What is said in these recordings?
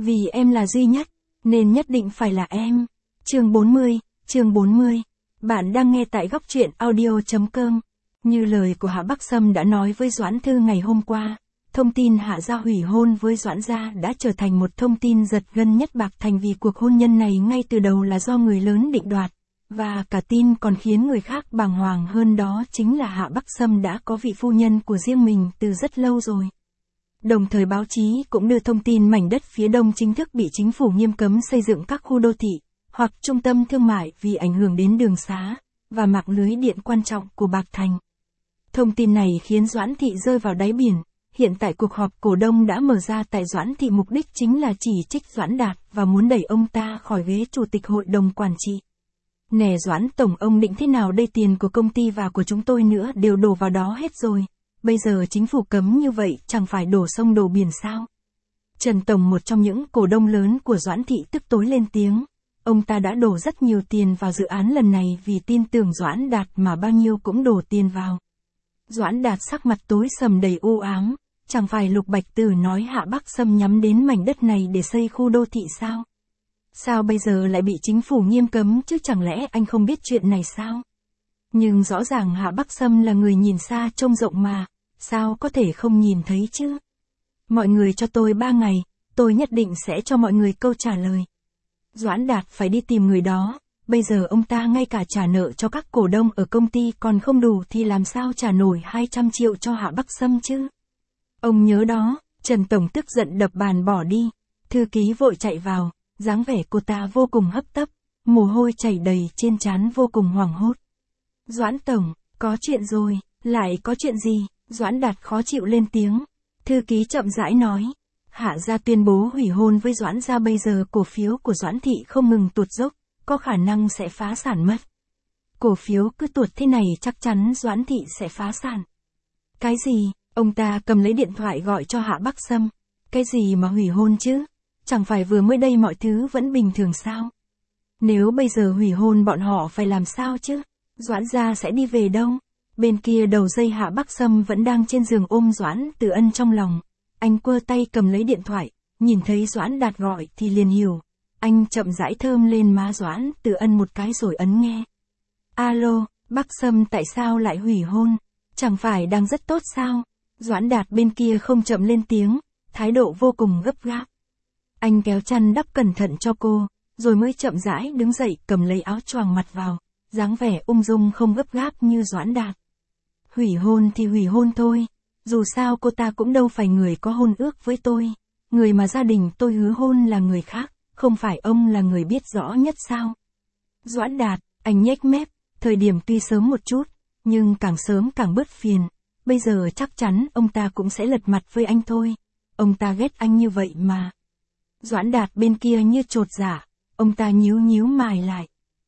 Vì em là duy nhất, nên nhất định phải là em. Chương 40. Bạn đang nghe tại góc truyện audio.com. Như lời của Hạ Bắc Sâm đã nói với Doãn Thư ngày hôm qua, thông tin Hạ gia hủy hôn với Doãn gia đã trở thành một thông tin giật gân nhất Bạc Thành, vì cuộc hôn nhân này ngay từ đầu là do người lớn định đoạt. Và cả tin còn khiến người khác bàng hoàng hơn đó chính là Hạ Bắc Sâm đã có vị phu nhân của riêng mình từ rất lâu rồi. Đồng thời báo chí cũng đưa thông tin mảnh đất phía đông chính thức bị chính phủ nghiêm cấm xây dựng các khu đô thị, hoặc trung tâm thương mại vì ảnh hưởng đến đường xá, và mạng lưới điện quan trọng của Bạc Thành. Thông tin này khiến Doãn Thị rơi vào đáy biển. Hiện tại cuộc họp cổ đông đã mở ra tại Doãn Thị, mục đích chính là chỉ trích Doãn Đạt và muốn đẩy ông ta khỏi ghế chủ tịch hội đồng quản trị. Nè Doãn Tổng, ông định thế nào đây? Tiền của công ty và của chúng tôi nữa đều đổ vào đó hết rồi. Bây giờ chính phủ cấm như vậy chẳng phải đổ sông đổ biển sao? Trần Tổng, một trong những cổ đông lớn của Doãn Thị, tức tối lên tiếng. Ông ta đã đổ rất nhiều tiền vào dự án lần này vì tin tưởng Doãn Đạt mà bao nhiêu cũng đổ tiền vào. Doãn Đạt sắc mặt tối sầm đầy u ám. Chẳng phải Lục Bạch Tử nói Hạ Bắc Sâm nhắm đến mảnh đất này để xây khu đô thị sao? Sao bây giờ lại bị chính phủ nghiêm cấm chứ, chẳng lẽ anh không biết chuyện này sao? Nhưng rõ ràng Hạ Bắc Sâm là người nhìn xa trông rộng mà, sao có thể không nhìn thấy chứ? Mọi người cho tôi 3 ngày, tôi nhất định sẽ cho mọi người câu trả lời. Doãn Đạt phải đi tìm người đó, bây giờ ông ta ngay cả trả nợ cho các cổ đông ở công ty còn không đủ thì làm sao trả nổi 200 triệu cho Hạ Bắc Sâm chứ? Ông nhớ đó. Trần Tổng tức giận đập bàn bỏ đi. Thư ký vội chạy vào, dáng vẻ cô ta vô cùng hấp tấp, mồ hôi chảy đầy trên trán, vô cùng hoảng hốt. Doãn Tổng, có chuyện rồi. Lại có chuyện gì? Doãn Đạt khó chịu lên tiếng. Thư ký chậm rãi nói. Hạ gia tuyên bố hủy hôn với Doãn gia, bây giờ cổ phiếu của Doãn Thị không ngừng tụt dốc, có khả năng sẽ phá sản mất. Cổ phiếu cứ tuột thế này chắc chắn Doãn Thị sẽ phá sản. Cái gì? Ông ta cầm lấy điện thoại gọi cho Hạ Bắc Sâm. Cái gì mà hủy hôn chứ? Chẳng phải vừa mới đây mọi thứ vẫn bình thường sao? Nếu bây giờ hủy hôn bọn họ phải làm sao chứ? Doãn gia sẽ đi về đâu? Bên kia đầu dây Hạ Bắc Sâm vẫn đang trên giường ôm Doãn Tử Ân trong lòng. Anh quơ tay cầm lấy điện thoại, nhìn thấy Doãn Đạt gọi thì liền hiểu. Anh chậm rãi thơm lên má Doãn Tử Ân một cái rồi ấn nghe. Alo, Bắc Sâm, tại sao lại hủy hôn? Chẳng phải đang rất tốt sao? Doãn Đạt bên kia không chậm lên tiếng, thái độ vô cùng gấp gáp. Anh kéo chăn đắp cẩn thận cho cô, rồi mới chậm rãi đứng dậy cầm lấy áo choàng mặt vào, dáng vẻ ung dung không gấp gáp như Doãn Đạt. Hủy hôn thì hủy hôn thôi, dù sao cô ta cũng đâu phải người có hôn ước với tôi, người mà gia đình tôi hứa hôn là người khác, không phải ông là người biết rõ nhất sao? Doãn Đạt, anh nhếch mép, thời điểm tuy sớm một chút, nhưng càng sớm càng bớt phiền. Bây giờ chắc chắn ông ta cũng sẽ lật mặt với anh thôi. Ông ta ghét anh như vậy mà. Doãn Đạt bên kia như chột dạ. Ông ta nhíu mày lại.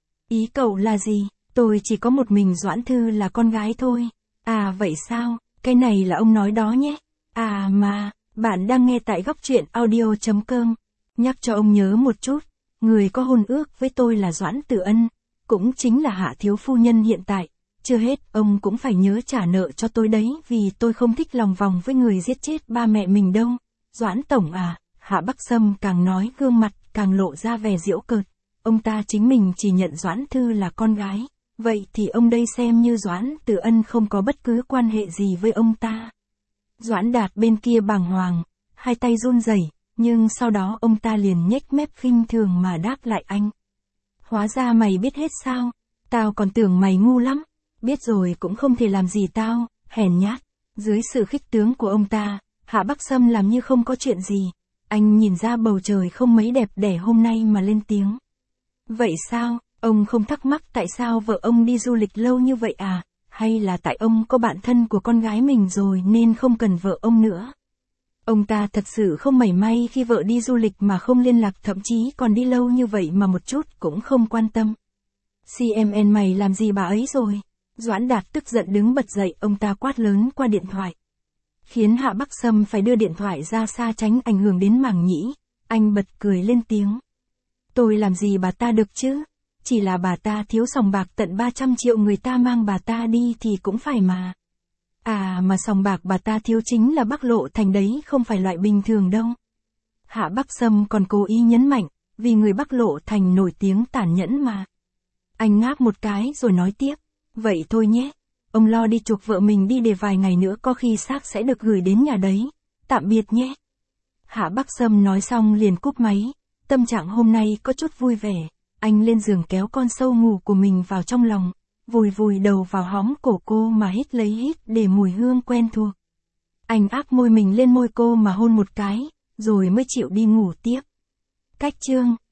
Ý cậu là gì? Tôi chỉ có một mình Doãn Thư là con gái thôi. À vậy sao? Cái này là ông nói đó nhé. À mà, bạn đang nghe tại góc truyện audio.com. Nhắc cho ông nhớ một chút. Người có hôn ước với tôi là Doãn Tử Ân. Cũng chính là Hạ thiếu phu nhân hiện tại. Chưa hết, ông cũng phải nhớ trả nợ cho tôi đấy, vì tôi không thích lòng vòng với người giết chết ba mẹ mình đâu. Doãn Tổng à, Hạ Bắc Sâm càng nói gương mặt càng lộ ra vẻ giễu cợt. Ông ta chính mình chỉ nhận Doãn Thư là con gái. Vậy thì ông đây xem như Doãn Tử Ân không có bất cứ quan hệ gì với ông ta. Doãn Đạt bên kia bàng hoàng, hai tay run rẩy, nhưng sau đó ông ta liền nhếch mép khinh thường mà đáp lại anh. Hóa ra mày biết hết sao? Tao còn tưởng mày ngu lắm. Biết rồi cũng không thể làm gì tao, hèn nhát. Dưới sự khích tướng của ông ta, Hạ Bắc Sâm làm như không có chuyện gì. Anh nhìn ra bầu trời không mấy đẹp đẽ hôm nay mà lên tiếng. Vậy sao, ông không thắc mắc tại sao vợ ông đi du lịch lâu như vậy à? Hay là tại ông có bạn thân của con gái mình rồi nên không cần vợ ông nữa? Ông ta thật sự không mảy may khi vợ đi du lịch mà không liên lạc, thậm chí còn đi lâu như vậy mà một chút cũng không quan tâm. CMN mày làm gì bà ấy rồi? Doãn Đạt tức giận đứng bật dậy, ông ta quát lớn qua điện thoại. Khiến Hạ Bắc Sâm phải đưa điện thoại ra xa tránh ảnh hưởng đến màng nhĩ. Anh bật cười lên tiếng. Tôi làm gì bà ta được chứ? Chỉ là bà ta thiếu sòng bạc tận 300 triệu, người ta mang bà ta đi thì cũng phải mà. À mà sòng bạc bà ta thiếu chính là Bắc Lộ Thành đấy, không phải loại bình thường đâu. Hạ Bắc Sâm còn cố ý nhấn mạnh, vì người Bắc Lộ Thành nổi tiếng tàn nhẫn mà. Anh ngáp một cái rồi nói tiếp, vậy thôi nhé. Ông lo đi chuộc vợ mình đi để vài ngày nữa có khi xác sẽ được gửi đến nhà đấy. Tạm biệt nhé. Hạ Bắc Sâm nói xong liền cúp máy. Tâm trạng hôm nay có chút vui vẻ. Anh lên giường kéo con sâu ngủ của mình vào trong lòng. Vùi vùi đầu vào hõm cổ cô mà hít lấy hít để mùi hương quen thuộc. Anh áp môi mình lên môi cô mà hôn một cái, rồi mới chịu đi ngủ tiếp. Cách chương